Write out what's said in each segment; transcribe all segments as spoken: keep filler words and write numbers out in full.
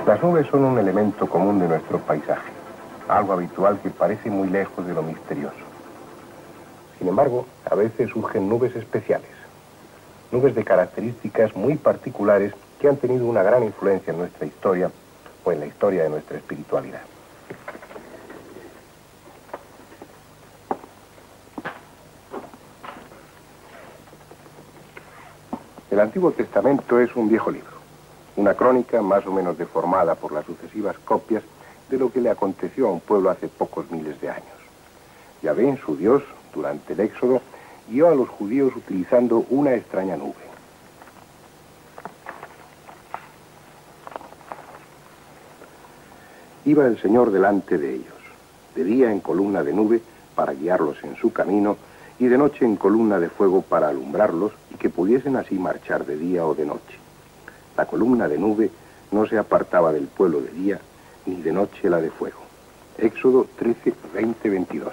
Las nubes son un elemento común de nuestro paisaje, algo habitual que parece muy lejos de lo misterioso. Sin embargo, a veces surgen nubes especiales, nubes de características muy particulares que han tenido una gran influencia en nuestra historia o en la historia de nuestra espiritualidad. El Antiguo Testamento es un viejo libro, una crónica más o menos deformada por las sucesivas copias de lo que le aconteció a un pueblo hace pocos miles de años. Yahvé, su Dios, durante el Éxodo, guió a los judíos utilizando una extraña nube. Iba el Señor delante de ellos, de día en columna de nube para guiarlos en su camino, y de noche en columna de fuego para alumbrarlos y que pudiesen así marchar de día o de noche. La columna de nube no se apartaba del pueblo de día, ni de noche la de fuego. Éxodo trece, veinte, veintidós.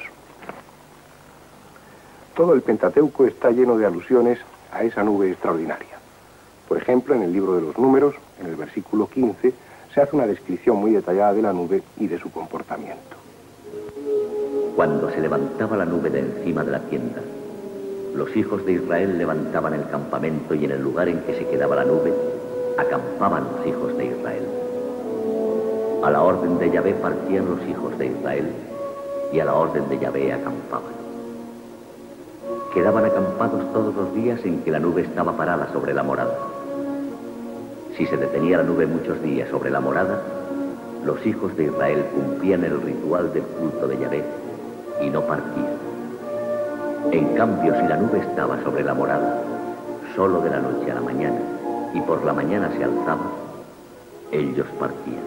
Todo el Pentateuco está lleno de alusiones a esa nube extraordinaria. Por ejemplo, en el libro de los Números, en el versículo quince, se hace una descripción muy detallada de la nube y de su comportamiento. Cuando se levantaba la nube de encima de la tienda, los hijos de Israel levantaban el campamento y en el lugar en que se quedaba la nube, acampaban los hijos de Israel. A la orden de Yahvé partían los hijos de Israel y a la orden de Yahvé acampaban. Quedaban acampados todos los días en que la nube estaba parada sobre la morada. Si se detenía la nube muchos días sobre la morada, los hijos de Israel cumplían el ritual del culto de Yahvé y no partían. En cambio, si la nube estaba sobre la morada, solo de la noche a la mañana, y por la mañana se alzaba, ellos partían.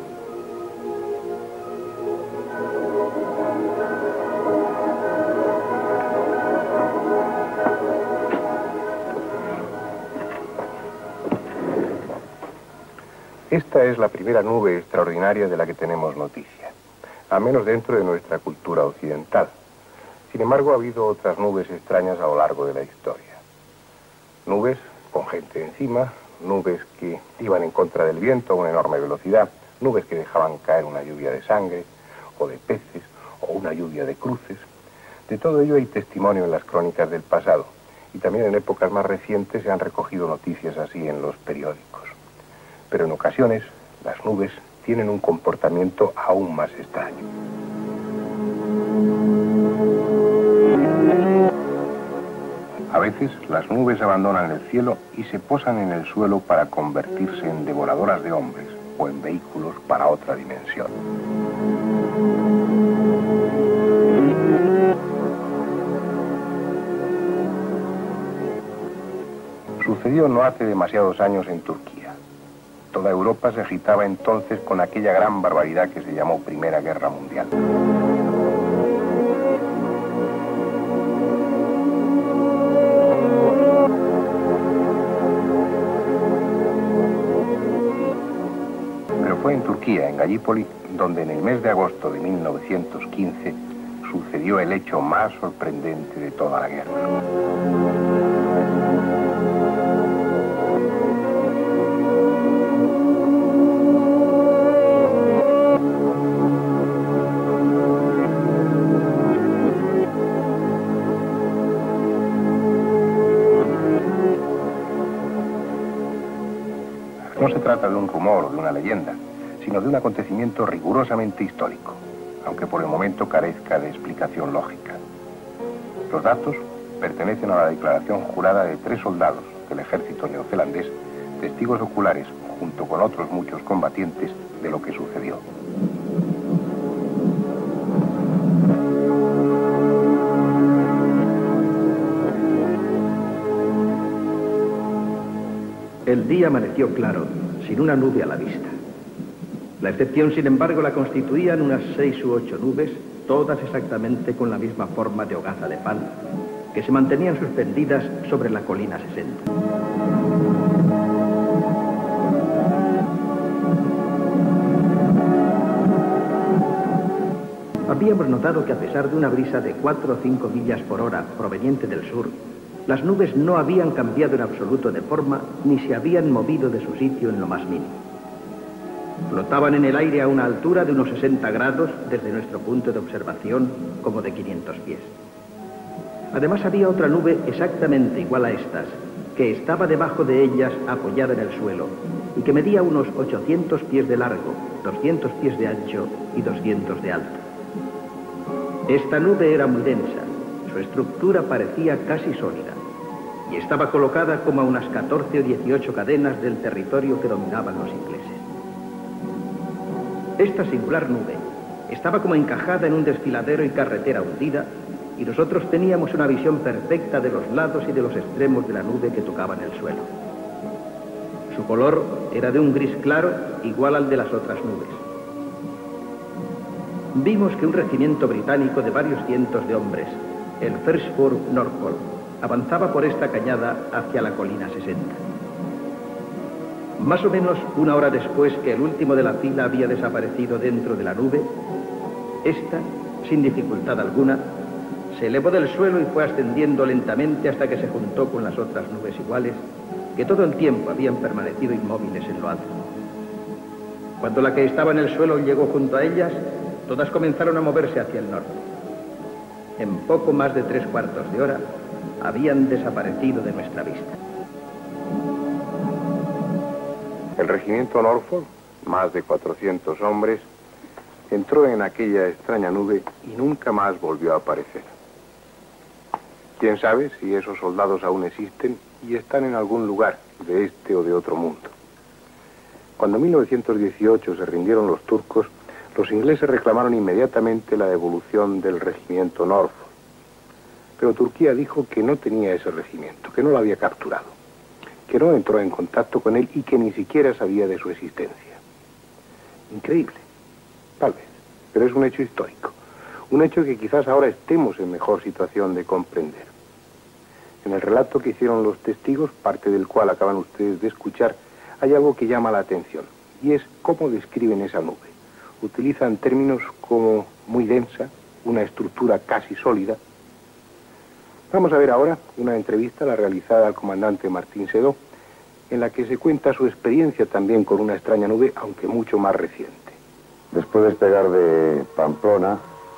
Esta es la primera nube extraordinaria de la que tenemos noticia, al menos dentro de nuestra cultura occidental. Sin embargo, ha habido otras nubes extrañas a lo largo de la historia. Nubes con gente encima, nubes que iban en contra del viento a una enorme velocidad, nubes que dejaban caer una lluvia de sangre, o de peces, o una lluvia de cruces. De todo ello hay testimonio en las crónicas del pasado, y también en épocas más recientes se han recogido noticias así en los periódicos. Pero en ocasiones, las nubes tienen un comportamiento aún más extraño. A veces, las nubes abandonan el cielo y se posan en el suelo para convertirse en devoradoras de hombres o en vehículos para otra dimensión. Sucedió no hace demasiados años en Turquía. Toda Europa se agitaba entonces con aquella gran barbaridad que se llamó Primera Guerra Mundial. Pero fue en Turquía, en Gallipoli, donde en el mes de agosto de mil novecientos quince sucedió el hecho más sorprendente de toda la guerra. No se trata de un rumor o de una leyenda, sino de un acontecimiento rigurosamente histórico, aunque por el momento carezca de explicación lógica. Los datos pertenecen a la declaración jurada de tres soldados del ejército neozelandés, testigos oculares, junto con otros muchos combatientes, de lo que sucedió. El día amaneció claro, sin una nube a la vista. La excepción, sin embargo, la constituían unas seis u ocho nubes, todas exactamente con la misma forma de hogaza de pan, que se mantenían suspendidas sobre la colina sesenta. Habíamos notado que a pesar de una brisa de cuatro o cinco millas por hora proveniente del sur, las nubes no habían cambiado en absoluto de forma ni se habían movido de su sitio en lo más mínimo. Flotaban en el aire a una altura de unos sesenta grados desde nuestro punto de observación, como de quinientos pies. Además había otra nube exactamente igual a estas, que estaba debajo de ellas apoyada en el suelo y que medía unos ochocientos pies de largo, doscientos pies de ancho y doscientos de alto. Esta nube era muy densa, su estructura parecía casi sólida y estaba colocada como a unas catorce o dieciocho cadenas del territorio que dominaban los ingleses. Esta singular nube estaba como encajada en un desfiladero y carretera hundida, y nosotros teníamos una visión perfecta de los lados y de los extremos de la nube que tocaban el suelo. Su color era de un gris claro, igual al de las otras nubes. Vimos que un regimiento británico de varios cientos de hombres, el First Corps Norfolk, avanzaba por esta cañada hacia la colina sesenta. Más o menos una hora después que el último de la fila había desaparecido dentro de la nube, esta, sin dificultad alguna, se elevó del suelo y fue ascendiendo lentamente hasta que se juntó con las otras nubes iguales, que todo el tiempo habían permanecido inmóviles en lo alto. Cuando la que estaba en el suelo llegó junto a ellas, todas comenzaron a moverse hacia el norte. En poco más de tres cuartos de hora, habían desaparecido de nuestra vista. El regimiento Norfolk, más de cuatrocientos hombres, entró en aquella extraña nube y nunca más volvió a aparecer. Quién sabe si esos soldados aún existen y están en algún lugar de este o de otro mundo. Cuando en mil novecientos dieciocho se rindieron los turcos, los ingleses reclamaron inmediatamente la devolución del regimiento Norfolk. Pero Turquía dijo que no tenía ese regimiento, que no lo había capturado, que no entró en contacto con él y que ni siquiera sabía de su existencia. Increíble, tal vez, pero es un hecho histórico, un hecho que quizás ahora estemos en mejor situación de comprender. En el relato que hicieron los testigos, parte del cual acaban ustedes de escuchar, hay algo que llama la atención, y es cómo describen esa nube. Utilizan términos como muy densa, una estructura casi sólida. Vamos a ver ahora una entrevista, la realizada al comandante Martín Sedó, en la que se cuenta su experiencia también con una extraña nube, aunque mucho más reciente. Después de despegar de Pamplona,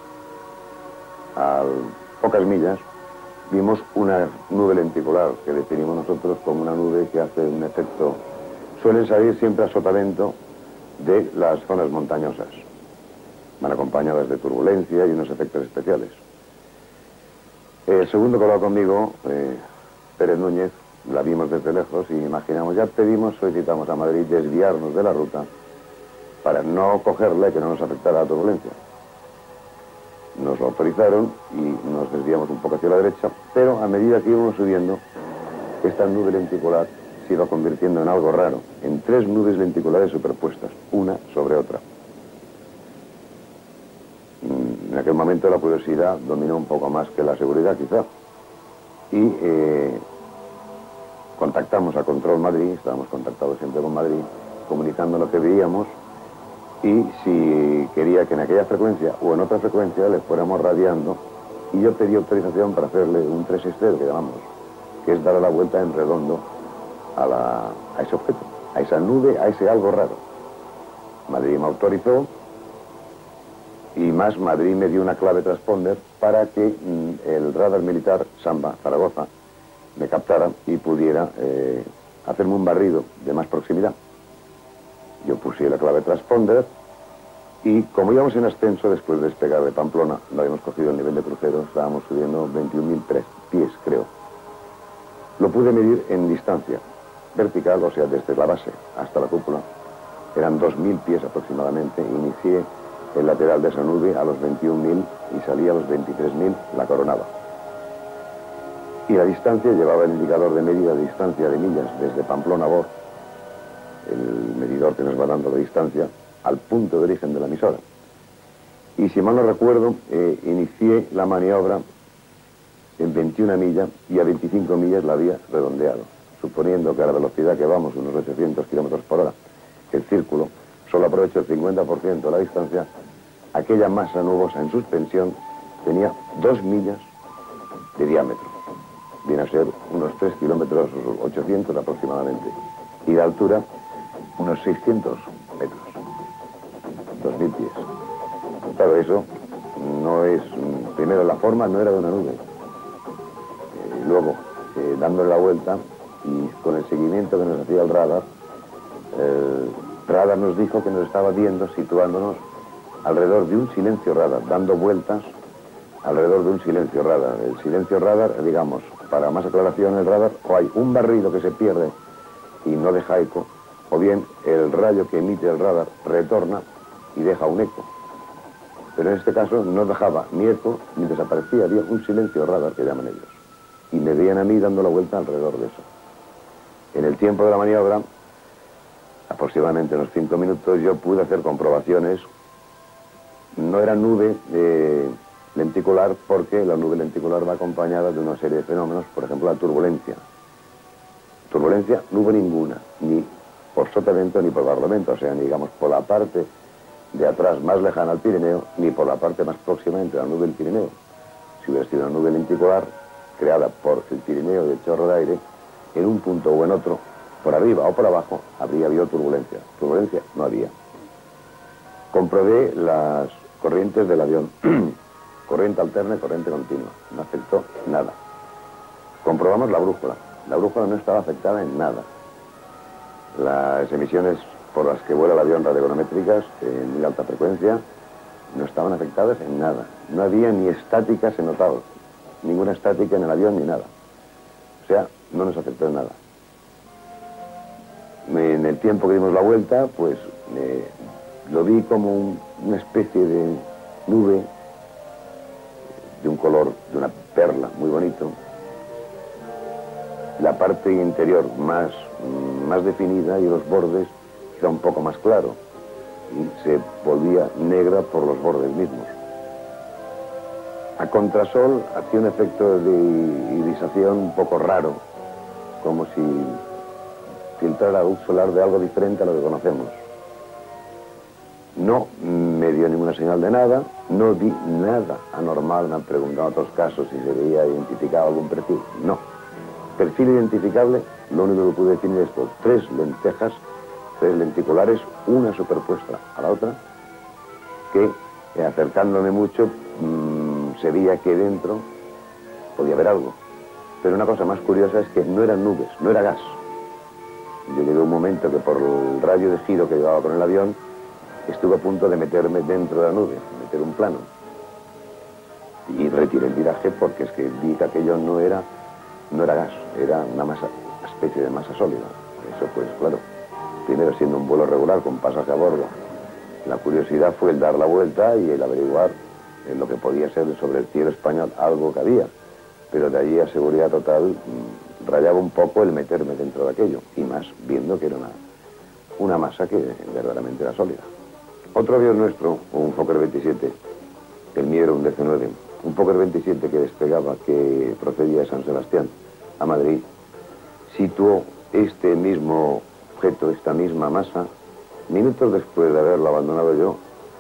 a pocas millas, vimos una nube lenticular, que definimos nosotros como una nube que hace un efecto. Suelen salir siempre a sotavento de las zonas montañosas. Van acompañadas de turbulencia y unos efectos especiales. El segundo que habló conmigo, eh, Pérez Núñez, la vimos desde lejos y imaginamos, ya pedimos, solicitamos a Madrid desviarnos de la ruta para no cogerla y que no nos afectara la turbulencia. Nos lo autorizaron y nos desviamos un poco hacia la derecha, pero a medida que íbamos subiendo, esta nube lenticular se iba convirtiendo en algo raro, en tres nubes lenticulares superpuestas, una sobre otra. En aquel momento la curiosidad dominó un poco más que la seguridad, quizá. Y eh, contactamos a Control Madrid, estábamos contactados siempre con Madrid, comunicando lo que veíamos y si quería que en aquella frecuencia o en otra frecuencia le fuéramos radiando, y yo pedí autorización para hacerle un trescientos sesenta, que llamamos, que es dar la vuelta en redondo a, la, a ese objeto, a esa nube, a ese algo raro. Madrid me autorizó. Y más, Madrid me dio una clave transponder para que mm, el radar militar Samba, Zaragoza, me captara y pudiera eh, hacerme un barrido de más proximidad. Yo puse la clave transponder y como íbamos en ascenso después de despegar de Pamplona, no habíamos cogido el nivel de crucero, estábamos subiendo veintiún mil tres pies, creo. Lo pude medir en distancia vertical, o sea, desde la base hasta la cúpula. Eran dos mil pies aproximadamente. Inicié el lateral de esa nube a los veintiún mil y salía a los veintitrés mil, la coronaba. Y la distancia, llevaba el indicador de medida de distancia de millas desde Pamplona a Bor, el medidor que nos va dando la distancia, al punto de origen de la emisora. Y si mal no recuerdo, eh, inicié la maniobra en veintiuna millas y a veinticinco millas la había redondeado, suponiendo que a la velocidad que vamos, unos ochocientos kilómetros por hora, el círculo solo aprovecho el cincuenta por ciento de la distancia, aquella masa nubosa en suspensión tenía dos millas de diámetro. Viene a ser unos tres kilómetros ochocientos aproximadamente. Y de altura, unos seiscientos metros. pies. Claro, eso no es... Primero, la forma no era de una nube. Eh, luego, eh, dándole la vuelta y con el seguimiento que nos hacía el radar, el radar nos dijo que nos estaba viendo situándonos alrededor de un silencio radar, dando vueltas alrededor de un silencio radar. El silencio radar, digamos, para más aclaración, el radar, o hay un barrido que se pierde y no deja eco, o bien el rayo que emite el radar retorna y deja un eco. Pero en este caso no dejaba ni eco ni desaparecía, había un silencio radar que llaman ellos. Y me veían a mí dando la vuelta alrededor de eso. En el tiempo de la maniobra, aproximadamente unos cinco minutos, yo pude hacer comprobaciones. No era nube eh, lenticular porque la nube lenticular va acompañada de una serie de fenómenos, por ejemplo la turbulencia. Turbulencia no hubo ninguna, ni por sotavento ni por barlovento, o sea, ni digamos por la parte de atrás más lejana al Pirineo, ni por la parte más próxima entre la nube y el Pirineo. Si hubiera sido una nube lenticular, creada por el Pirineo y el chorro de aire, en un punto o en otro, por arriba o por abajo, habría habido turbulencia. Turbulencia no había. Comprobé las corrientes del avión, corriente alterna y corriente continua, no afectó nada. Comprobamos la brújula, la brújula no estaba afectada en nada. Las emisiones por las que vuela el avión radioeconométricas en muy alta frecuencia no estaban afectadas en nada. No había ni estática, se notaba, ninguna estática en el avión ni nada. O sea, no nos afectó en nada. En el tiempo que dimos la vuelta, pues eh, lo vi como un, una especie de nube de un color, de una perla muy bonito. La parte interior más, más definida y los bordes era un poco más claro y se volvía negra por los bordes mismos. A contrasol hacía un efecto de irisación un poco raro, como si filtrara luz solar de algo diferente a lo que conocemos. No me dio ninguna señal de nada, no vi nada anormal. Me han preguntado en otros casos si se veía identificado algún perfil. No. Perfil identificable, lo único que pude definir es por tres lentejas, tres lenticulares, una superpuesta a la otra, que eh, acercándome mucho mmm, se veía que dentro podía haber algo. Pero una cosa más curiosa es que no eran nubes, no era gas. Yo llegué a un momento que por el rayo de giro que llevaba con el avión, estuve a punto de meterme dentro de la nube, meter un plano. Y retiré el viraje porque es que vi que aquello no era, no era gas, era una masa, una especie de masa sólida. Eso pues claro, primero siendo un vuelo regular con pasaje a bordo, la curiosidad fue el dar la vuelta y el averiguar en lo que podía ser sobre el cielo español algo que había. Pero de allí a seguridad total mmm, rayaba un poco el meterme dentro de aquello, y más viendo que era una, una masa que verdaderamente era sólida. Otro avión nuestro, un Fokker veintisiete, el mío era un D C nueve, un Fokker veintisiete que despegaba, que procedía de San Sebastián a Madrid, situó este mismo objeto, esta misma masa, minutos después de haberlo abandonado yo.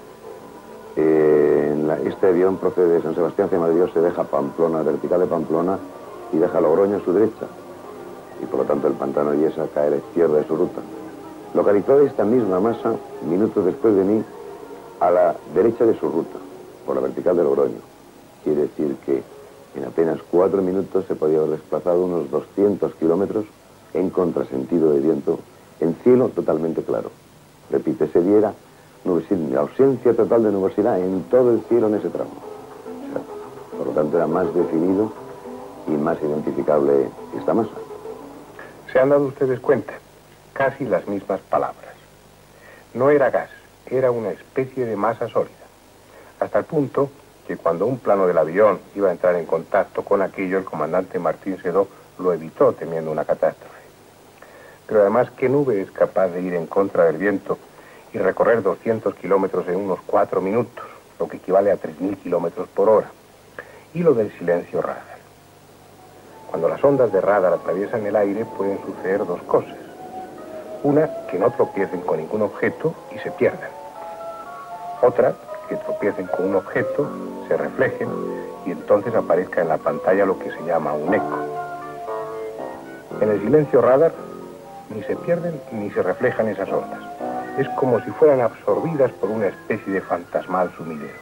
Eh, en la, este avión procede de San Sebastián hacia Madrid, se deja Pamplona, vertical de Pamplona, y deja Logroño a su derecha, y por lo tanto el pantano Yesa cae a la izquierda de su ruta. Localizó esta misma masa, minutos después de mí, a la derecha de su ruta, por la vertical de Logroño. Quiere decir que en apenas cuatro minutos se podía haber desplazado unos doscientos kilómetros en contrasentido de viento, en cielo totalmente claro. Repite, se diera nubosidad, ausencia total de nubosidad en todo el cielo en ese tramo. O sea, por lo tanto era más definido y más identificable esta masa. ¿Se han dado ustedes cuenta? Casi las mismas palabras. No era gas, era una especie de masa sólida. Hasta el punto que cuando un plano del avión iba a entrar en contacto con aquello, el comandante Martín Sedó lo evitó temiendo una catástrofe. Pero además, ¿qué nube es capaz de ir en contra del viento y recorrer doscientos kilómetros en unos cuatro minutos, lo que equivale a tres mil kilómetros por hora? Y lo del silencio radar. Cuando las ondas de radar atraviesan el aire pueden suceder dos cosas. Una, que no tropiecen con ningún objeto y se pierdan. Otra, que tropiecen con un objeto, se reflejen y entonces aparezca en la pantalla lo que se llama un eco. En el silencio radar ni se pierden ni se reflejan esas ondas. es como si fueran absorbidas por una especie de fantasmal sumidero.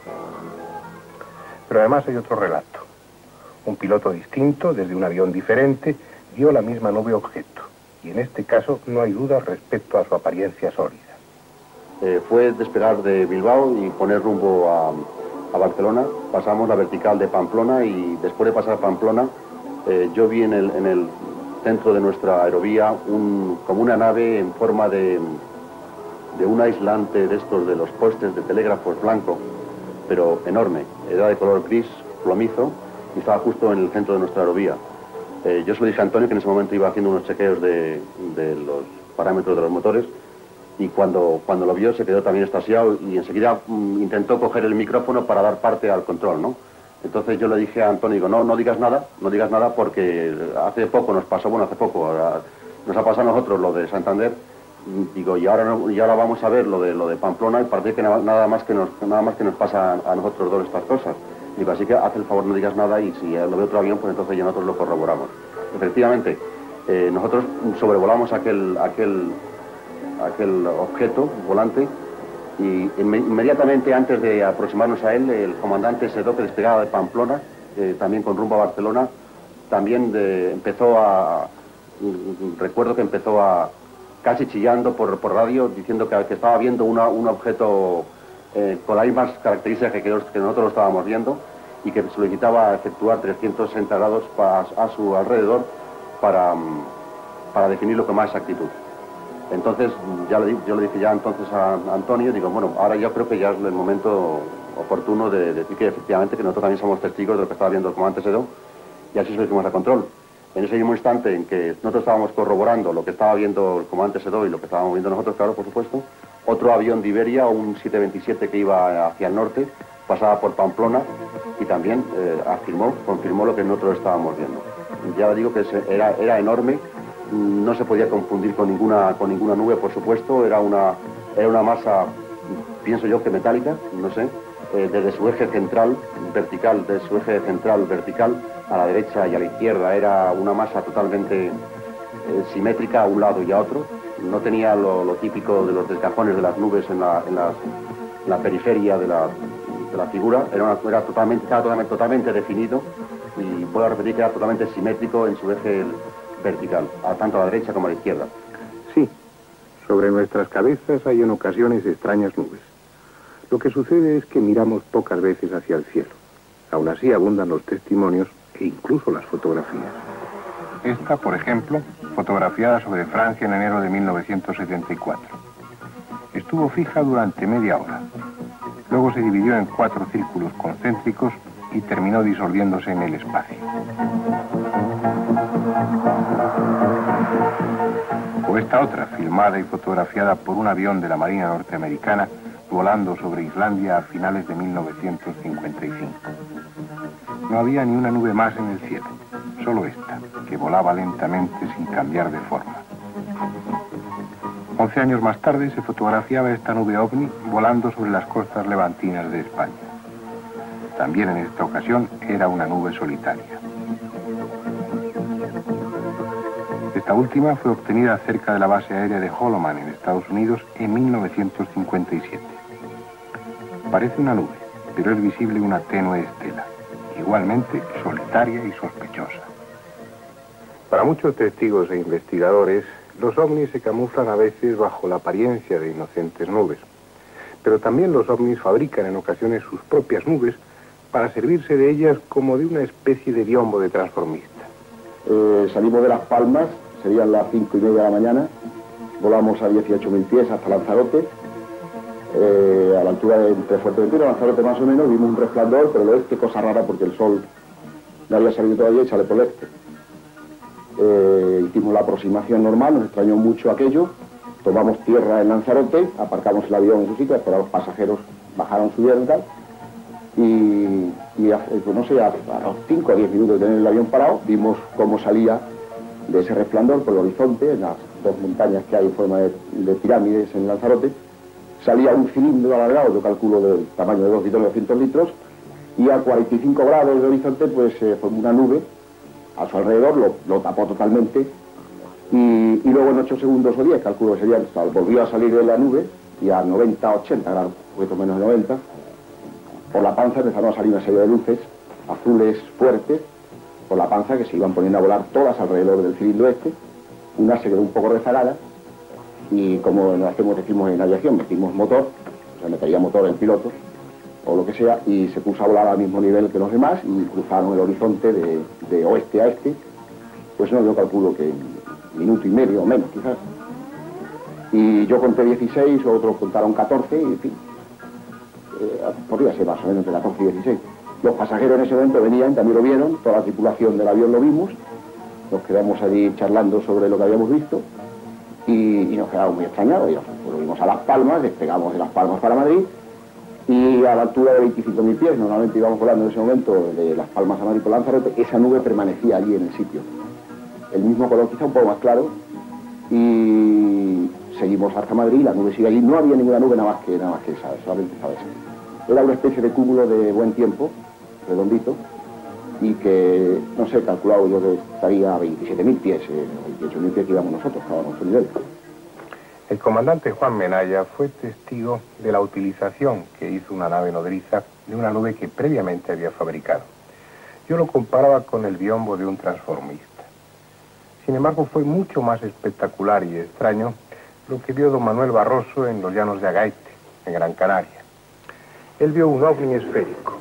Pero además hay otro relato. Un piloto distinto, desde un avión diferente, vio la misma nube objeto. Y en este caso no hay duda respecto a su apariencia sólida. Eh, fue despegar de Bilbao y poner rumbo a, a Barcelona. Pasamos la vertical de Pamplona y después de pasar Pamplona, eh, yo vi en el, en el centro de nuestra aerovía un, como una nave en forma de, de un aislante de estos de los postes de telégrafos blanco, pero enorme. Era de color gris plomizo y estaba justo en el centro de nuestra aerovía. Eh, yo se lo dije a Antonio, que en ese momento iba haciendo unos chequeos de, de los parámetros de los motores, y cuando, cuando lo vio se quedó también extasiado y enseguida mm, intentó coger el micrófono para dar parte al control, ¿no? Entonces yo le dije a Antonio, digo, no, no digas nada, no digas nada porque hace poco nos pasó, bueno, hace poco, ahora, nos ha pasado a nosotros lo de Santander, digo, y ahora, no, y ahora vamos a ver lo de, lo de Pamplona y parece que nada más que, nos, nada más que nos pasa a nosotros dos estas cosas. Digo, así que haz el favor, no digas nada y si lo ve otro avión, pues entonces ya nosotros lo corroboramos. Efectivamente, eh, nosotros sobrevolamos aquel, aquel, aquel objeto volante y inmediatamente antes de aproximarnos a él, el comandante Sedó, que despegaba de Pamplona, eh, también con rumbo a Barcelona, también de, empezó a... Recuerdo que empezó a casi chillando por, por radio, diciendo que, que estaba viendo una, un objeto eh, con las mismas características que, que nosotros lo estábamos viendo y que solicitaba efectuar trescientos sesenta grados pa, a su alrededor para, para definirlo con más exactitud. Entonces, ya le, yo le dije ya entonces a Antonio, digo, bueno, ahora yo creo que ya es el momento oportuno de, de decir que efectivamente que nosotros también somos testigos de lo que estaba viendo el comandante Sedó, y así se lo hicimos a control. En ese mismo instante en que nosotros estábamos corroborando lo que estaba viendo el comandante Sedó y lo que estábamos viendo nosotros, claro, por supuesto, otro avión de Iberia, un siete veintisiete que iba hacia el norte, pasaba por Pamplona y también eh, afirmó, confirmó lo que nosotros estábamos viendo. Ya digo que era, era enorme, no se podía confundir con ninguna, con ninguna nube, por supuesto, era una, era una masa, pienso yo que metálica, no sé, eh, desde su eje central vertical, desde su eje central vertical a la derecha y a la izquierda, era una masa totalmente eh, simétrica a un lado y a otro, no tenía lo, lo típico de los desgajones de las nubes en la, en las, en la periferia de la, de la figura, era, una, era totalmente, estaba totalmente, totalmente definido y puedo repetir que era totalmente simétrico en su eje vertical, a tanto a la derecha como a la izquierda. Sí, sobre nuestras cabezas hay en ocasiones extrañas nubes. Lo que sucede es que miramos pocas veces hacia el cielo. Aún así abundan los testimonios e incluso las fotografías. Esta, por ejemplo, fotografiada sobre Francia en enero de mil novecientos setenta y cuatro. Estuvo fija durante media hora. Luego se dividió en cuatro círculos concéntricos y terminó disolviéndose en el espacio. O esta otra, filmada y fotografiada por un avión de la Marina norteamericana volando sobre Islandia a finales de mil novecientos cincuenta y cinco. No había ni una nube más en el cielo, solo esta, que volaba lentamente sin cambiar de forma. Once años más tarde se fotografiaba esta nube ovni volando sobre las costas levantinas de España. También en esta ocasión era una nube solitaria. Esta última fue obtenida cerca de la base aérea de Holloman en Estados Unidos en mil novecientos cincuenta y siete. Parece una nube, pero es visible una tenue estela, igualmente solitaria y sospechosa. Para muchos testigos e investigadores, los ovnis se camuflan a veces bajo la apariencia de inocentes nubes, pero también los ovnis fabrican en ocasiones sus propias nubes para servirse de ellas como de una especie de biombo de transformista. Eh, salimos de Las Palmas, serían las cinco y media de la mañana, volamos a dieciocho mil pies hasta Lanzarote, eh, a la altura de entre Fuerteventura y Lanzarote más o menos, vimos un resplandor, pero el oeste, cosa rara porque el sol no había salido todavía y sale por el este. Eh, hicimos la aproximación normal, nos extrañó mucho aquello, tomamos tierra en Lanzarote, aparcamos el avión en su sitio, pero los pasajeros bajaron, subieron y tal, y, y pues no sé, a, a los cinco o diez minutos de tener el avión parado, vimos cómo salía de ese resplandor por el horizonte, en las dos montañas que hay en forma de, de pirámides en Lanzarote, salía un cilindro alargado, yo calculo del tamaño de dos litros, doscientos litros, y a cuarenta y cinco grados de horizonte pues se eh, formó una nube a su alrededor, lo, lo tapó totalmente, y, y luego en ocho segundos o diez, calculo que serían, volvió a salir de la nube, y a noventa, ochenta grados, un poquito menos de noventa, por la panza empezaron a salir una serie de luces azules fuertes, por la panza, que se iban poniendo a volar todas alrededor del cilindro este. Una se quedó un poco rezagada y, como nos hacemos, decimos en aviación, metimos motor, o sea, metería motor en pilotos o lo que sea, y se puso a volar al mismo nivel que los demás y cruzaron el horizonte de, de oeste a este. Pues no, yo calculo que minuto y medio o menos quizás. Y yo conté dieciséis, otros contaron catorce, y en fin, eh, podría ser más o menos entre catorce y dieciséis. Los pasajeros en ese momento venían, también lo vieron, toda la tripulación del avión lo vimos, nos quedamos allí charlando sobre lo que habíamos visto y, y nos quedamos muy extrañados. Y nos volvimos a Las Palmas, despegamos de Las Palmas para Madrid y a la altura de veinticinco mil pies, normalmente íbamos volando en ese momento de Las Palmas a Madrid por Lanzarote, esa nube permanecía allí en el sitio. El mismo color, quizá un poco más claro, y seguimos hasta Madrid, la nube sigue allí, no había ninguna nube nada más que, nada más que esa, solamente esa vez. Era una especie de cúmulo de buen tiempo, redondito, y que, no sé, calculado yo que estaría a veintisiete mil pies, eh, veintiocho mil pies que íbamos nosotros, cada uno a su nivel. El comandante Juan Menaya fue testigo de la utilización que hizo una nave nodriza de una nube que previamente había fabricado. Yo lo comparaba con el biombo de un transformista. Sin embargo, fue mucho más espectacular y extraño lo que vio don Manuel Barroso en los llanos de Agaete, en Gran Canaria. Él vio un ovni esférico.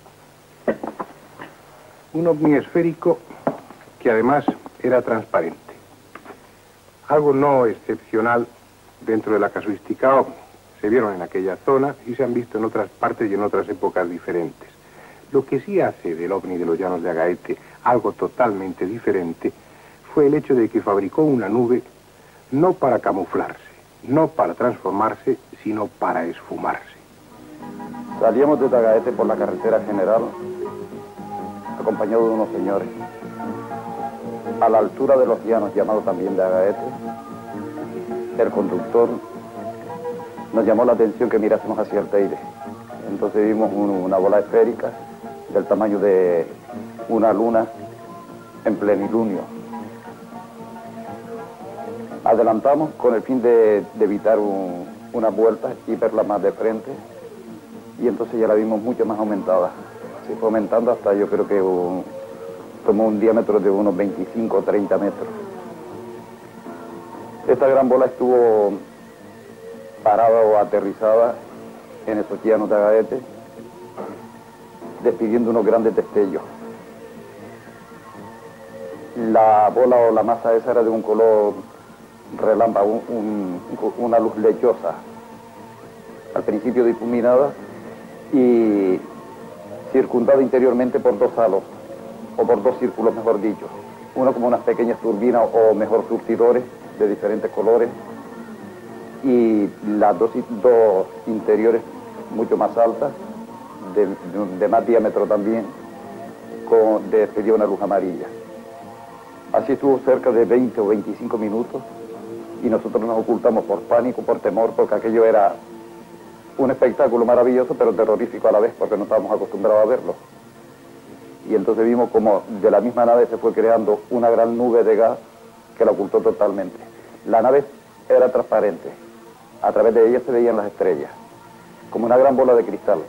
Un ovni esférico que además era transparente. Algo no excepcional dentro de la casuística ovni. Se vieron en aquella zona y se han visto en otras partes y en otras épocas diferentes. Lo que sí hace del ovni de los llanos de Agaete algo totalmente diferente fue el hecho de que fabricó una nube no para camuflarse, no para transformarse, sino para esfumarse. Salíamos de Agaete por la carretera general, acompañado de unos señores. A la altura de los llanos, llamados también de Agaete, el conductor nos llamó la atención que mirásemos hacia el Teide. Entonces vimos un, una bola esférica del tamaño de una luna en plenilunio. Adelantamos con el fin de, de evitar un, una vuelta y verla más de frente, y entonces ya la vimos mucho más aumentada. Se fue aumentando hasta, yo creo que un, tomó un diámetro de unos veinticinco o treinta metros. Esta gran bola estuvo parada o aterrizada en esos llanos de Agaete, despidiendo unos grandes destellos. La bola o la masa esa era de un color relámpago, un, un, una luz lechosa, al principio difuminada y circundada interiormente por dos halos, o por dos círculos, mejor dicho. Uno como unas pequeñas turbinas o mejor surtidores de diferentes colores, y las dos, dos interiores mucho más altas, de, de, de más diámetro también, con, despedía una luz amarilla. Así estuvo cerca de veinte o veinticinco minutos, y nosotros nos ocultamos por pánico, por temor, porque aquello era un espectáculo maravilloso, pero terrorífico a la vez, porque no estábamos acostumbrados a verlo. Y entonces vimos como de la misma nave se fue creando una gran nube de gas que la ocultó totalmente. La nave era transparente, a través de ella se veían las estrellas, como una gran bola de cristal.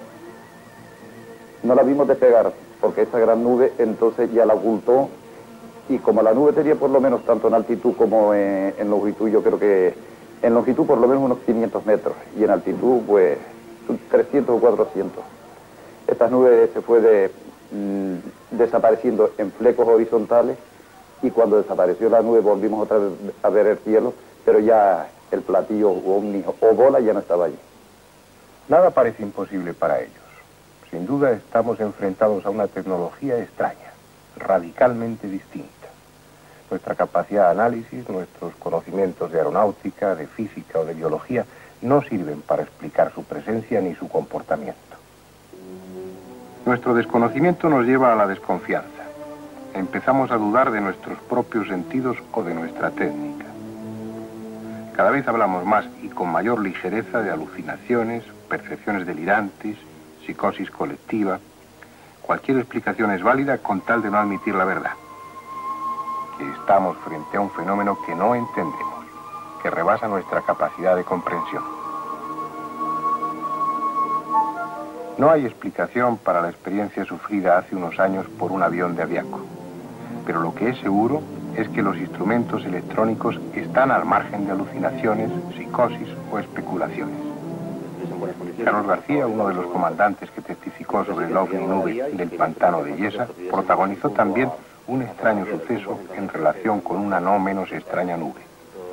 No la vimos despegar, porque esa gran nube entonces ya la ocultó. Y como la nube tenía por lo menos tanto en altitud como en, en longitud, yo creo que en longitud por lo menos unos quinientos metros, y en altitud pues trescientos o cuatrocientos. Esta nube se fue de, mmm, desapareciendo en flecos horizontales, y cuando desapareció la nube volvimos otra vez a ver el cielo, pero ya el platillo o ovni o bola ya no estaba allí. Nada parece imposible para ellos. Sin duda estamos enfrentados a una tecnología extraña, radicalmente distinta. Nuestra capacidad de análisis, nuestros conocimientos de aeronáutica, de física o de biología no sirven para explicar su presencia ni su comportamiento. Nuestro desconocimiento nos lleva a la desconfianza. Empezamos a dudar de nuestros propios sentidos o de nuestra técnica. Cada vez hablamos más y con mayor ligereza de alucinaciones, percepciones delirantes, psicosis colectiva. Cualquier explicación es válida con tal de no admitir la verdad. Que estamos frente a un fenómeno que no entendemos, que rebasa nuestra capacidad de comprensión. No hay explicación para la experiencia sufrida hace unos años por un avión de Aviaco, pero lo que es seguro es que los instrumentos electrónicos están al margen de alucinaciones, psicosis o especulaciones. Carlos García, uno de los comandantes que testificó sobre el ovni nube del pantano de Yesa, protagonizó también un extraño suceso en relación con una no menos extraña nube.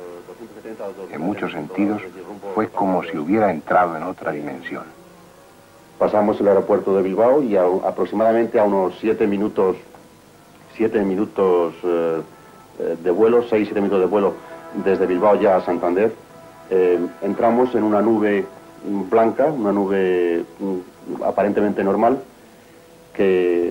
En muchos sentidos, fue como si hubiera entrado en otra dimensión. Pasamos el aeropuerto de Bilbao y a, aproximadamente a unos siete minutos, siete minutos eh, de vuelo, seis, siete minutos de vuelo desde Bilbao ya a Santander, eh, entramos en una nube blanca, una nube mm, aparentemente normal, que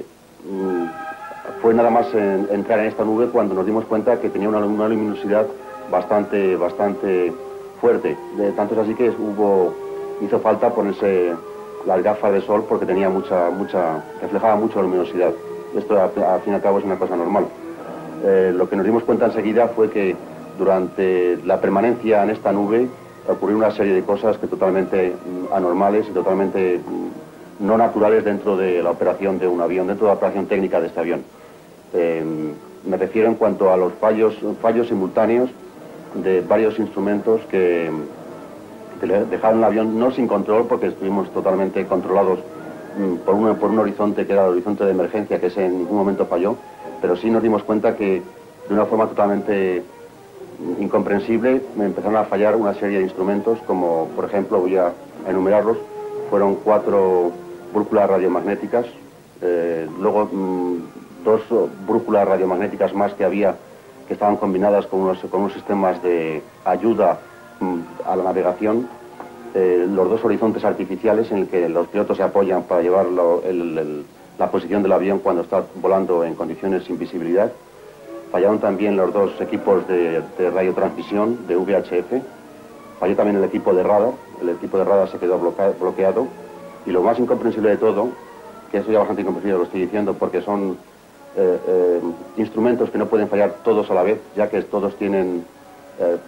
mm, fue nada más en, entrar en esta nube cuando nos dimos cuenta que tenía una, una luminosidad bastante, bastante fuerte. De tanto es así que hubo, hizo falta ponerse las gafas de sol porque tenía mucha, mucha, reflejaba mucha luminosidad. Esto al fin y al cabo es una cosa normal. Eh, lo que nos dimos cuenta enseguida fue que durante la permanencia en esta nube ocurrió una serie de cosas que totalmente mm, anormales y totalmente mm, no naturales dentro de la operación de un avión, dentro de la operación técnica de este avión. Eh, me refiero en cuanto a los fallos, fallos simultáneos de varios instrumentos que, que dejaron el avión no sin control, porque estuvimos totalmente controlados mm, por, un, por un horizonte que era el horizonte de emergencia, que ese en ningún momento falló, pero sí nos dimos cuenta que de una forma totalmente incomprensible me empezaron a fallar una serie de instrumentos, como por ejemplo, voy a enumerarlos, fueron cuatro brújulas radiomagnéticas, eh, luego mmm, dos brújulas radiomagnéticas más que había, que estaban combinadas con unos, con unos sistemas de ayuda mmm, a la navegación, eh, los dos horizontes artificiales en el que los pilotos se apoyan para llevar lo, el, el, la posición del avión cuando está volando en condiciones sin visibilidad. Fallaron también los dos equipos de, de radiotransmisión de V H F, falló también el equipo de radar, el equipo de radar se quedó bloqueado, bloqueado y lo más incomprensible de todo, que eso ya bastante incomprensible lo estoy diciendo porque son eh, eh, instrumentos que no pueden fallar todos a la vez, ya que todos tienen eh,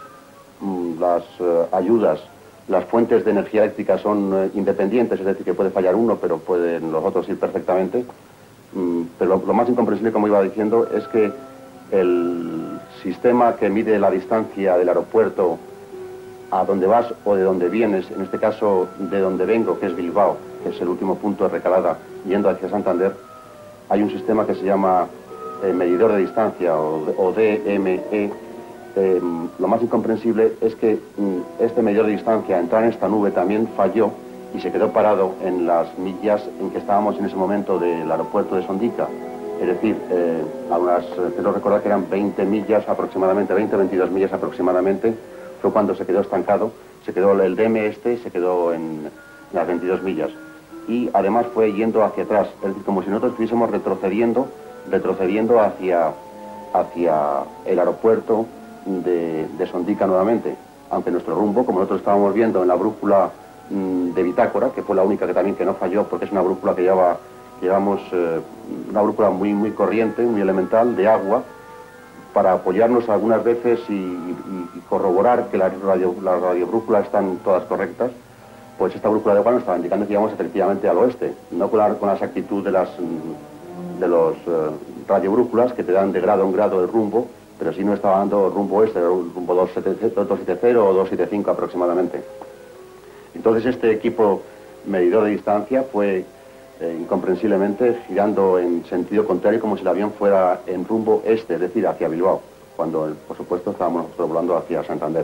las eh, ayudas, las fuentes de energía eléctrica son eh, independientes, es decir, que puede fallar uno, pero pueden los otros ir perfectamente. Mm, pero lo, lo más incomprensible, como iba diciendo, es que el sistema que mide la distancia del aeropuerto a donde vas o de donde vienes, en este caso de donde vengo, que es Bilbao, que es el último punto de recalada, yendo hacia Santander, hay un sistema que se llama eh, medidor de distancia o, o D M E. Eh, lo más incomprensible es que mm, este medidor de distancia, entrar en esta nube, también falló y se quedó parado en las millas en que estábamos en ese momento del aeropuerto de Sondica. Es decir, eh, a unas, quiero recordar que eran veinte millas aproximadamente, veinte, veintidós millas aproximadamente, fue cuando se quedó estancado, se quedó el D M este, se quedó en las veintidós millas. Y además fue yendo hacia atrás, es decir, como si nosotros estuviésemos retrocediendo, retrocediendo hacia, hacia el aeropuerto de, de Sondica nuevamente. Aunque nuestro rumbo, como nosotros estábamos viendo en la brújula mmm, de bitácora, que fue la única que también que no falló, porque es una brújula que lleva, llevamos eh, una brújula muy, muy corriente, muy elemental, de agua, para apoyarnos algunas veces y, y, y corroborar que las radio, las radiobrújulas están todas correctas, pues esta brújula de agua nos estaba indicando que íbamos efectivamente al oeste, no con la, con la exactitud de, las, de los uh, radiobrújulas que te dan de grado en grado el rumbo, pero sí nos estaba dando rumbo oeste, rumbo doscientos setenta o doscientos setenta y cinco aproximadamente. Entonces este equipo medidor de distancia fue eh, incomprensiblemente girando en sentido contrario, como si el avión fuera en rumbo este, es decir, hacia Bilbao, cuando por supuesto estábamos nosotros volando hacia Santander.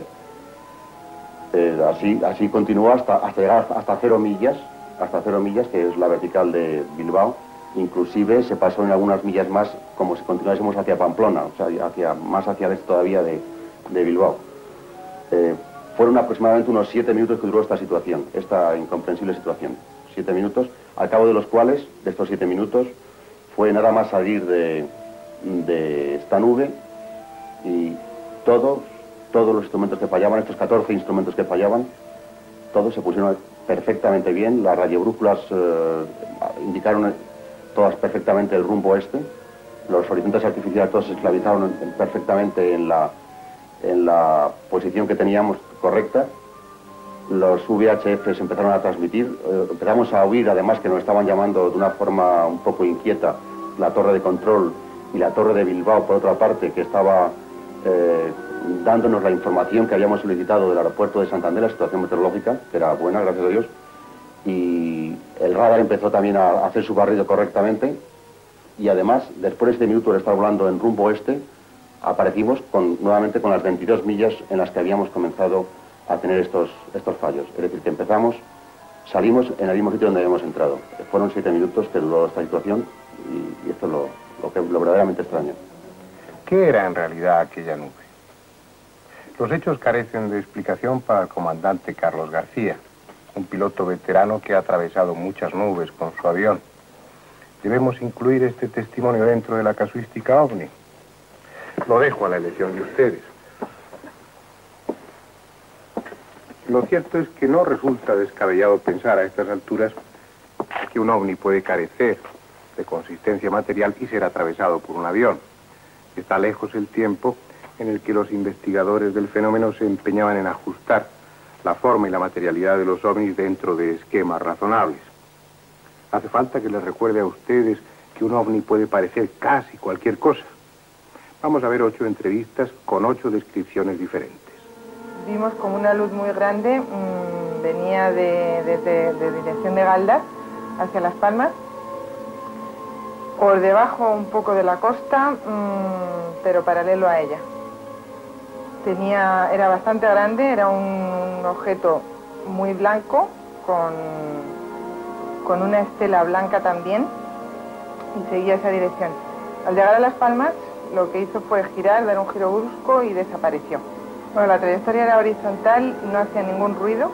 Eh, así, así continuó hasta, hasta llegar hasta cero millas, hasta cero millas, que es la vertical de Bilbao. Inclusive se pasó en algunas millas más, como si continuásemos hacia Pamplona, o sea, hacia, más hacia el este todavía de, de Bilbao. Eh, fueron aproximadamente unos siete minutos que duró esta situación, esta incomprensible situación. Siete minutos, al cabo de los cuales, de estos siete minutos, fue nada más salir de, de esta nube y todos, todos los instrumentos que fallaban, estos catorce instrumentos que fallaban, todos se pusieron perfectamente bien, las radiobrújulas eh, indicaron todas perfectamente el rumbo este, los horizontes artificiales todos se esclavizaron perfectamente en la, en la posición que teníamos correcta los V H F se empezaron a transmitir, eh, empezamos a oír además que nos estaban llamando de una forma un poco inquieta la torre de control y la torre de Bilbao, por otra parte, que estaba eh, dándonos la información que habíamos solicitado del aeropuerto de Santander, la situación meteorológica, que era buena, gracias a Dios, y el radar empezó también a hacer su barrido correctamente, y además, después de este minuto de estar volando en rumbo oeste, aparecimos con, nuevamente con las veintidós millas en las que habíamos comenzado a tener estos, estos fallos. Es decir, que empezamos, salimos en el mismo sitio donde habíamos entrado. Fueron siete minutos que duró esta situación y, y esto es lo, lo, que, lo verdaderamente extraño. ¿Qué era en realidad aquella nube? Los hechos carecen de explicación para el comandante Carlos García, un piloto veterano que ha atravesado muchas nubes con su avión. Debemos incluir este testimonio dentro de la casuística OVNI. Lo dejo a la elección de ustedes. Lo cierto es que no resulta descabellado pensar a estas alturas que un ovni puede carecer de consistencia material y ser atravesado por un avión. Está lejos el tiempo en el que los investigadores del fenómeno se empeñaban en ajustar la forma y la materialidad de los ovnis dentro de esquemas razonables. Hace falta que les recuerde a ustedes que un ovni puede parecer casi cualquier cosa. Vamos a ver ocho entrevistas con ocho descripciones diferentes. Vimos como una luz muy grande, mmm, venía de, de, de, de dirección de Galdar hacia Las Palmas, por debajo un poco de la costa, mmm, pero paralelo a ella. Tenía, era bastante grande, era un objeto muy blanco, con, con una estela blanca también, y seguía esa dirección. Al llegar a Las Palmas, lo que hizo fue girar, dar un giro brusco y desapareció. Bueno, la trayectoria era horizontal, no hacía ningún ruido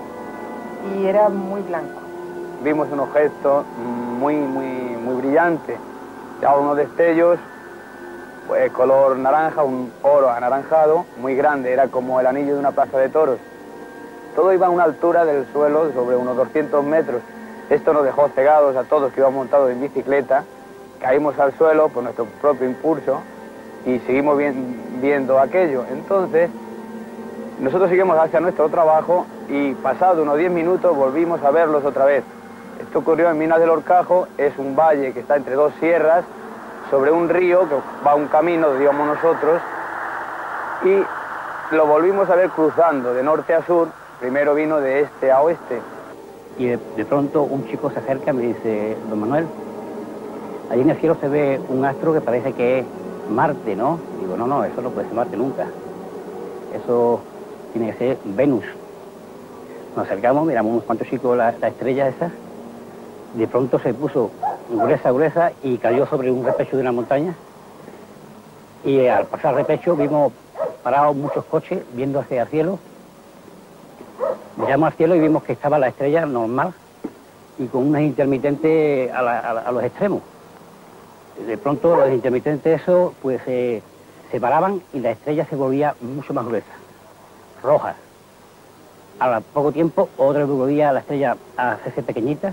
y era muy blanco. Vimos un objeto muy, muy, muy brillante, ya unos destellos, pues color naranja, un oro anaranjado, muy grande, era como el anillo de una plaza de toros. Todo iba a una altura del suelo, sobre unos doscientos metros. Esto nos dejó cegados a todos que íbamos montados en bicicleta, caímos al suelo por nuestro propio impulso y seguimos viendo aquello. Entonces, nosotros seguimos hacia nuestro trabajo y pasado unos diez minutos volvimos a verlos otra vez. Esto ocurrió en Minas del Horcajo, es un valle que está entre dos sierras, sobre un río que va un camino, digamos nosotros, y lo volvimos a ver cruzando de norte a sur, primero vino de este a oeste. Y de, de pronto un chico se acerca y me dice, don Manuel, allí en el cielo se ve un astro que parece que es Marte, ¿no? Digo, no, no, eso no puede ser Marte nunca. Eso tiene que ser Venus. Nos acercamos, miramos unos cuantos chicos la, la estrella esa. De pronto se puso gruesa, gruesa y cayó sobre un repecho de una montaña. Y al pasar el repecho vimos parados muchos coches viendo hacia el cielo. Miramos al cielo y vimos que estaba la estrella normal y con unas intermitentes a, la, a, la, a los extremos. De pronto los intermitentes esos pues eh, se paraban y la estrella se volvía mucho más gruesa, roja. A poco tiempo otra vez volvía la estrella a hacerse pequeñita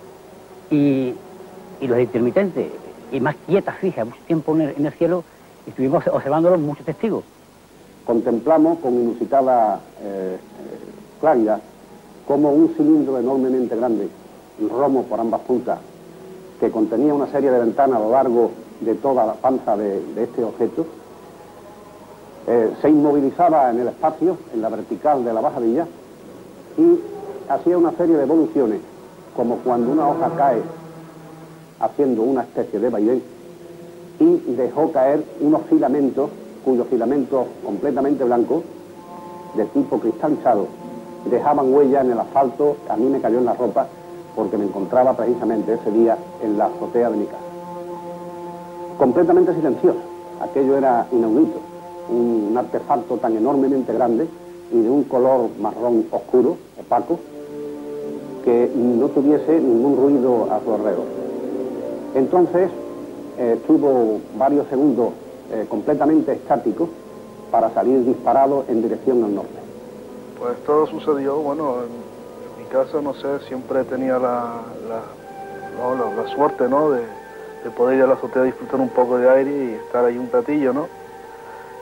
y, y los intermitentes, y más quietas, fija, mucho tiempo en el, en el cielo, y estuvimos observándolos muchos testigos. Contemplamos con inusitada eh, claridad como un cilindro enormemente grande, romo por ambas puntas, que contenía una serie de ventanas a lo largo de toda la panza de, de este objeto, eh, se inmovilizaba en el espacio, en la vertical de la bajadilla, y hacía una serie de evoluciones, como cuando una hoja cae haciendo una especie de vaivén, y dejó caer unos filamentos, cuyos filamentos completamente blancos, de tipo cristalizado, dejaban huella en el asfalto. A mí me cayó en la ropa, porque me encontraba precisamente ese día en la azotea de mi casa. Completamente silencioso, aquello era inaudito, un, un artefacto tan enormemente grande y de un color marrón oscuro, opaco, que no tuviese ningún ruido a su alrededor. Entonces eh, estuvo varios segundos eh, completamente estático para salir disparado en dirección al norte. Pues todo sucedió, bueno, en mi casa, no sé, siempre tenía la, la, no, la, la suerte, ¿no?, de, de poder ir a la azotea a disfrutar un poco de aire y estar ahí un ratillo, ¿no?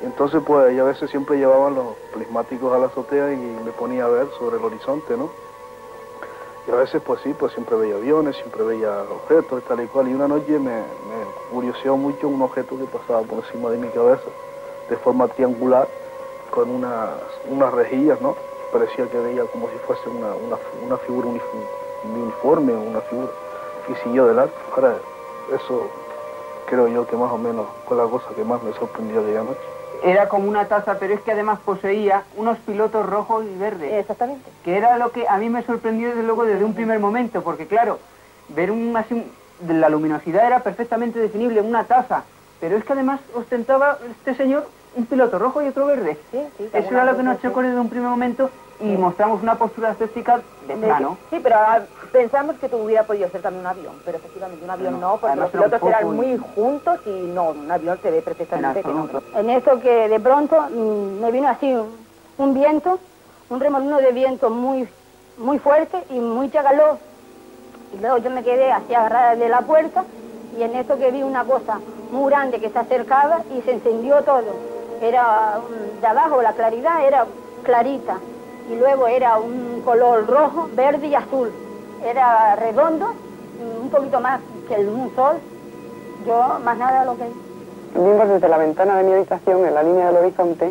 Entonces pues ella a veces siempre llevaban los prismáticos a la azotea y me ponía a ver sobre el horizonte, ¿no? Y a veces pues sí, pues siempre veía aviones, siempre veía objetos, tal y cual. Y una noche me, me curioseó mucho un objeto que pasaba por encima de mi cabeza, de forma triangular, con unas, unas rejillas, ¿no? Parecía que veía como si fuese una, una, una figura uniforme, una figura, y siguió de largo. Ahora, eso creo yo que más o menos fue la cosa que más me sorprendió aquella noche. Era como una taza, pero es que además poseía unos pilotos rojos y verdes. Exactamente. Que era lo que a mí me sorprendió desde luego desde un primer momento, porque claro, ver un, así, un, la luminosidad era perfectamente definible, una taza, pero es que además ostentaba este señor un piloto rojo y otro verde. Sí, sí, eso era lo que nos chocó desde un primer momento y sí. Mostramos una postura escéptica de plano. Sí, pero ah, pensamos que hubiera podido ser también un avión, pero efectivamente un avión no, no porque los pilotos eran muy juntos y no, un avión se ve perfectamente que no. En eso que de pronto mmm, me vino así un, un viento, un remolino de viento muy, muy fuerte y mucha calor. Y luego yo me quedé así agarrada de la puerta y en eso que vi una cosa muy grande que se acercaba y se encendió todo. Era de abajo, la claridad era clarita y luego era un color rojo, verde y azul. Era redondo, un poquito más que el un sol. Yo más nada lo que vi. Vimos desde la ventana de mi habitación, en la línea del horizonte,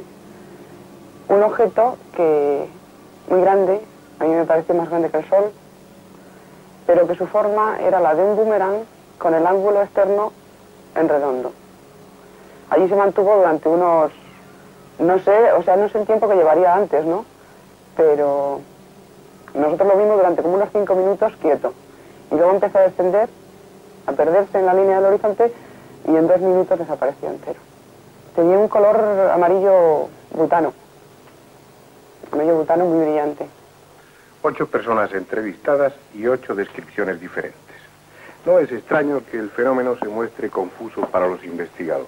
un objeto que muy grande, a mí me parece más grande que el sol, pero que su forma era la de un boomerang con el ángulo externo en redondo. Allí se mantuvo durante unos, no sé, o sea, no sé el tiempo que llevaría antes, ¿no? Pero nosotros lo vimos durante como unos cinco minutos quieto. Y luego empezó a descender, a perderse en la línea del horizonte y en dos minutos desapareció entero. Tenía un color amarillo butano, amarillo butano muy brillante. Ocho personas entrevistadas y ocho descripciones diferentes. No es extraño que el fenómeno se muestre confuso para los investigadores.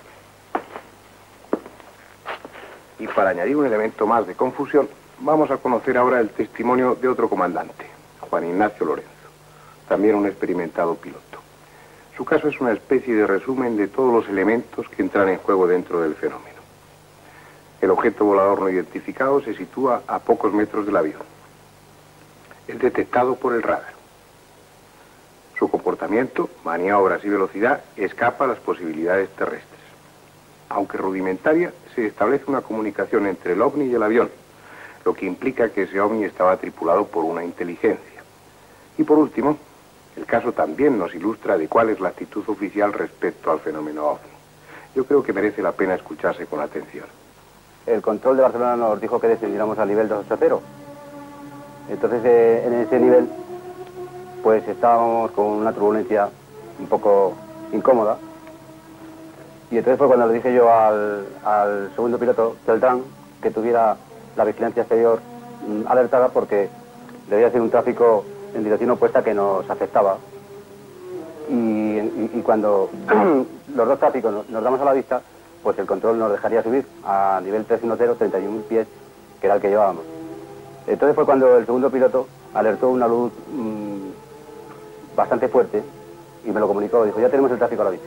Y para añadir un elemento más de confusión, vamos a conocer ahora el testimonio de otro comandante, Juan Ignacio Lorenzo, también un experimentado piloto. Su caso es una especie de resumen de todos los elementos que entran en juego dentro del fenómeno. El objeto volador no identificado se sitúa a pocos metros del avión. Es detectado por el radar. Su comportamiento, maniobras y velocidad escapa a las posibilidades terrestres. Aunque rudimentaria, se establece una comunicación entre el ovni y el avión, lo que implica que ese ovni estaba tripulado por una inteligencia. Y por último, el caso también nos ilustra de cuál es la actitud oficial respecto al fenómeno ovni. Yo creo que merece la pena escucharse con atención. El control de Barcelona nos dijo que descendiéramos al nivel doscientos ochenta. Entonces, eh, en ese nivel, pues estábamos con una turbulencia un poco incómoda. Y entonces fue cuando le dije yo al, al segundo piloto, Celdrán, que tuviera la vigilancia exterior mmm, alertada porque debía ser un tráfico en dirección opuesta que nos afectaba. Y, y, y cuando los dos tráficos nos, nos damos a la vista, pues el control nos dejaría subir a nivel trescientos diez, treinta y un mil pies, que era el que llevábamos. Entonces fue cuando el segundo piloto alertó una luz mmm, bastante fuerte y me lo comunicó, dijo, ya tenemos el tráfico a la vista.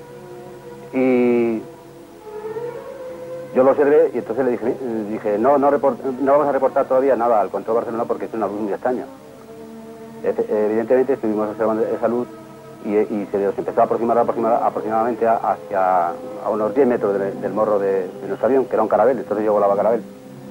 Y yo lo observé y entonces le dije, dije no, no, report, no vamos a reportar todavía nada al control Barcelona porque es una luz muy extraña. Evidentemente estuvimos observando esa luz y, y se nos empezó a aproximar, aproximar aproximadamente hacia a unos diez metros de, del morro de, de nuestro avión, que era un Caravelle, entonces yo volaba Caravelle.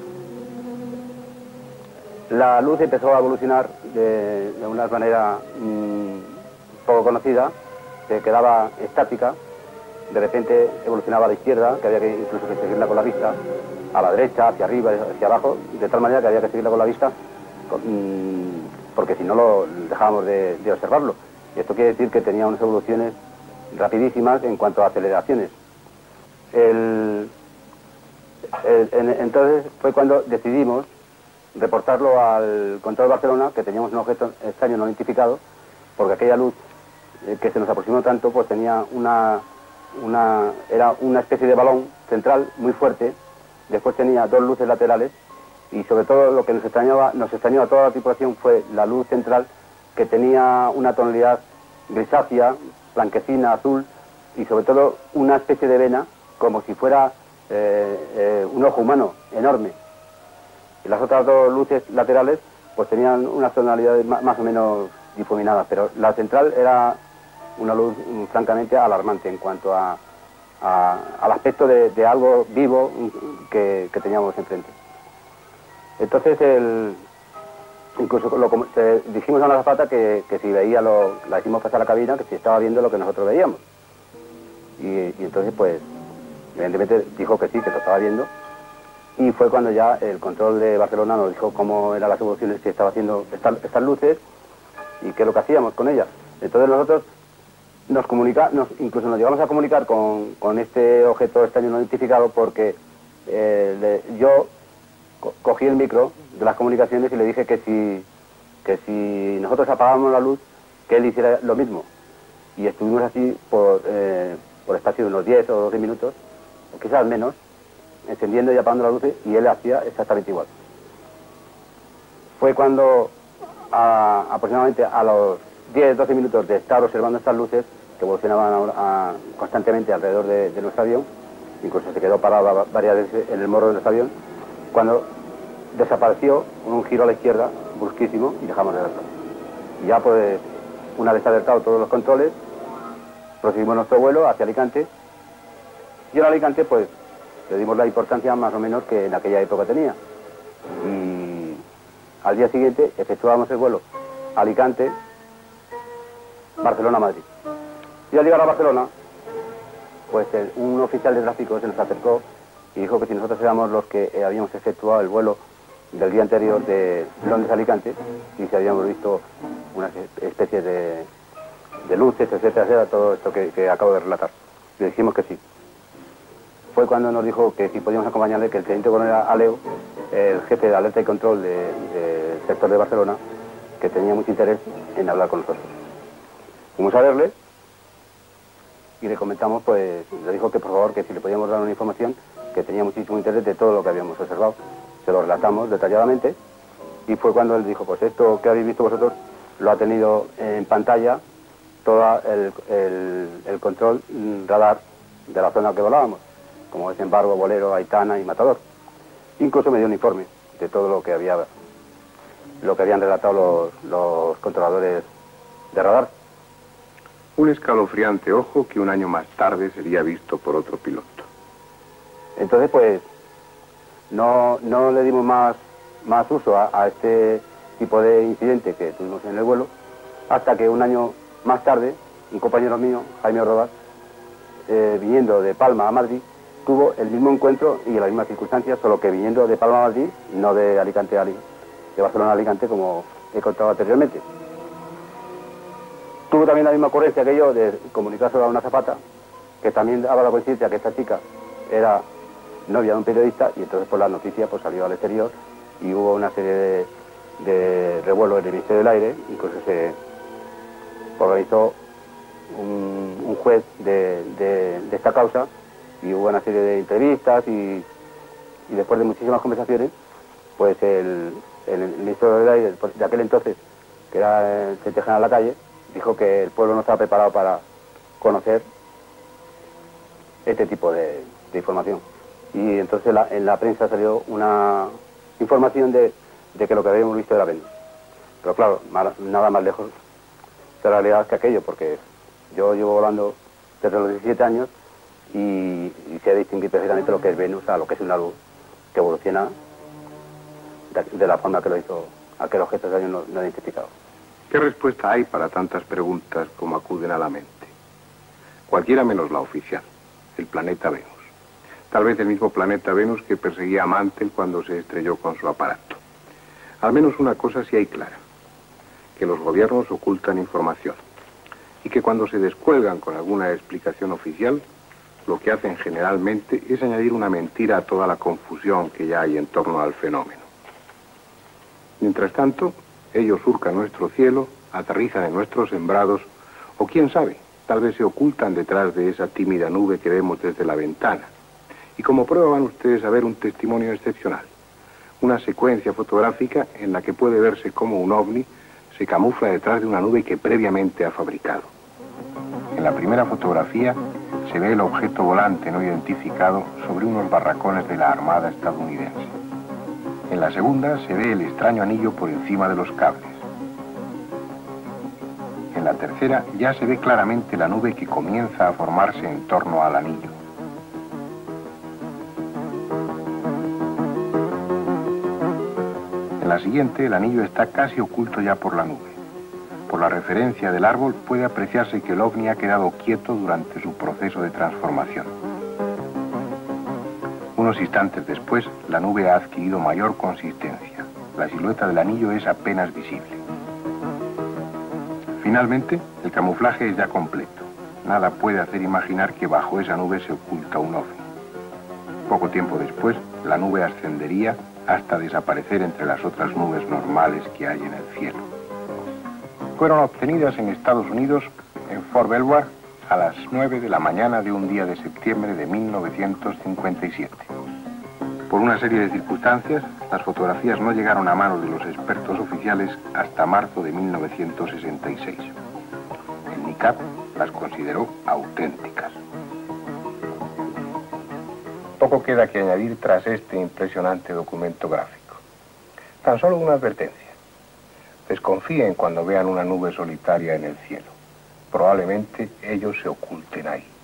La luz empezó a evolucionar de, de una manera mmm, poco conocida, se quedaba estática. De repente evolucionaba a la izquierda, que había que incluso que seguirla con la vista, a la derecha, hacia arriba, hacia abajo, de tal manera que había que seguirla con la vista, porque si no lo dejábamos de, de observarlo. Y esto quiere decir que tenía unas evoluciones rapidísimas en cuanto a aceleraciones. El, el, en, entonces fue cuando decidimos reportarlo al control Barcelona, que teníamos un objeto extraño no identificado, porque aquella luz eh, que se nos aproximó tanto, pues tenía una... Una, era una especie de balón central muy fuerte, después tenía dos luces laterales y sobre todo lo que nos extrañaba, nos extrañó a toda la tripulación fue la luz central, que tenía una tonalidad grisácea, blanquecina, azul y sobre todo una especie de vena como si fuera eh, eh, un ojo humano enorme. Y las otras dos luces laterales pues tenían unas tonalidades más, más o menos difuminadas, pero la central era una luz um, francamente alarmante en cuanto a, a, al aspecto de, de algo vivo que, que teníamos enfrente. Entonces, el, incluso lo, te, dijimos a la azafata que, que si veía, lo, la hicimos pasar a la cabina, que si estaba viendo lo que nosotros veíamos. Y, y entonces, pues, evidentemente dijo que sí, que lo estaba viendo. Y fue cuando ya el control de Barcelona nos dijo cómo eran las evoluciones que estaba haciendo estas, estas luces y qué es lo que hacíamos con ellas. Entonces nosotros nos comunica, nos, incluso nos llegamos a comunicar con, con este objeto extraño no identificado porque eh, le, yo co cogí el micro de las comunicaciones y le dije que si, que si nosotros apagábamos la luz, que él hiciera lo mismo. Y estuvimos así por, eh, por espacio de unos diez o doce minutos, o quizás menos, encendiendo y apagando las luces, y él hacía exactamente igual. Fue cuando, a, aproximadamente a los diez doce minutos de estar observando estas luces, que evolucionaban a, a, constantemente alrededor de, de nuestro avión, incluso se quedó parado varias veces en el morro de nuestro avión, cuando desapareció con un giro a la izquierda brusquísimo y dejamos de verlo. Y ya pues, una vez alertado todos los controles, proseguimos nuestro vuelo hacia Alicante, y en Alicante pues le dimos la importancia más o menos que en aquella época tenía. Y al día siguiente efectuábamos el vuelo Alicante, Barcelona, Madrid. Y al llegar a Barcelona, pues el, un oficial de tráfico se nos acercó y dijo que si nosotros éramos los que eh, habíamos efectuado el vuelo del día anterior de Londres a Alicante y si habíamos visto una especie de, de luces, etcétera, etcétera, todo esto que, que acabo de relatar. Le dijimos que sí. Fue cuando nos dijo que si podíamos acompañarle, que el teniente coronel Aleo, el jefe de alerta y control del de sector de Barcelona, que tenía mucho interés en hablar con nosotros. Fuimos a verle y le comentamos, pues, le dijo que por favor, que si le podíamos dar una información, que tenía muchísimo interés de todo lo que habíamos observado. Se lo relatamos detalladamente y fue cuando él dijo, pues esto que habéis visto vosotros lo ha tenido en pantalla todo el, el, el control radar de la zona que volábamos, como es Embargo, Bolero, Aitana y Matador. Incluso me dio un informe de todo lo que había, lo que habían relatado los, los controladores de radar. Un escalofriante ojo que un año más tarde sería visto por otro piloto. Entonces, pues, no, no le dimos más, más uso a, a este tipo de incidente que tuvimos en el vuelo, hasta que un año más tarde, un compañero mío, Jaime Rodas, eh, viniendo de Palma a Madrid, tuvo el mismo encuentro y las mismas circunstancias, solo que viniendo de Palma a Madrid, no de Alicante a Alicante, de Barcelona a Alicante, como he contado anteriormente. Tuvo también la misma ocurrencia que yo de comunicárselo a una azafata, que también daba la coincidencia que esta chica era novia de un periodista, y entonces por la noticia pues salió al exterior y hubo una serie de, de revuelos en el Ministerio del Aire, incluso se organizó un, un juez de, de, de esta causa y hubo una serie de entrevistas y, y después de muchísimas conversaciones, pues el, el, el Ministerio del Aire de aquel entonces, que era el Teniente General Lacalle, dijo que el pueblo no estaba preparado para conocer este tipo de, de información. Y entonces la, en la prensa salió una información de, de que lo que habíamos visto era Venus. Pero claro, más, nada más lejos de la realidad que aquello, porque yo llevo volando desde los diecisiete años y, y sé distinguir perfectamente lo que es Venus a lo que es una luz que evoluciona de, de la forma que lo hizo aquel objeto extraño no, no identificado. ¿Qué respuesta hay para tantas preguntas como acuden a la mente? Cualquiera menos la oficial, el planeta Venus. Tal vez el mismo planeta Venus que perseguía a Mantell cuando se estrelló con su aparato. Al menos una cosa sí hay clara, que los gobiernos ocultan información y que cuando se descuelgan con alguna explicación oficial, lo que hacen generalmente es añadir una mentira a toda la confusión que ya hay en torno al fenómeno. Mientras tanto, ellos surcan nuestro cielo, aterrizan en nuestros sembrados, o quién sabe, tal vez se ocultan detrás de esa tímida nube que vemos desde la ventana. Y como prueba van ustedes a ver un testimonio excepcional, una secuencia fotográfica en la que puede verse cómo un ovni se camufla detrás de una nube que previamente ha fabricado. En la primera fotografía se ve el objeto volante no identificado sobre unos barracones de la Armada estadounidense. En la segunda se ve el extraño anillo por encima de los cables. En la tercera ya se ve claramente la nube que comienza a formarse en torno al anillo. En la siguiente el anillo está casi oculto ya por la nube. Por la referencia del árbol puede apreciarse que el ovni ha quedado quieto durante su proceso de transformación. Unos instantes después, la nube ha adquirido mayor consistencia. La silueta del anillo es apenas visible. Finalmente, el camuflaje es ya completo. Nada puede hacer imaginar que bajo esa nube se oculta un ovni. Poco tiempo después, la nube ascendería hasta desaparecer entre las otras nubes normales que hay en el cielo. Fueron obtenidas en Estados Unidos, en Fort Belvoir, a las nueve de la mañana de un día de septiembre de mil novecientos cincuenta y siete. Por una serie de circunstancias, las fotografías no llegaron a manos de los expertos oficiales hasta marzo de mil novecientos sesenta y seis. El N I C A P las consideró auténticas. Poco queda que añadir tras este impresionante documento gráfico. Tan solo una advertencia. Desconfíen cuando vean una nube solitaria en el cielo. Probablemente ellos se oculten ahí.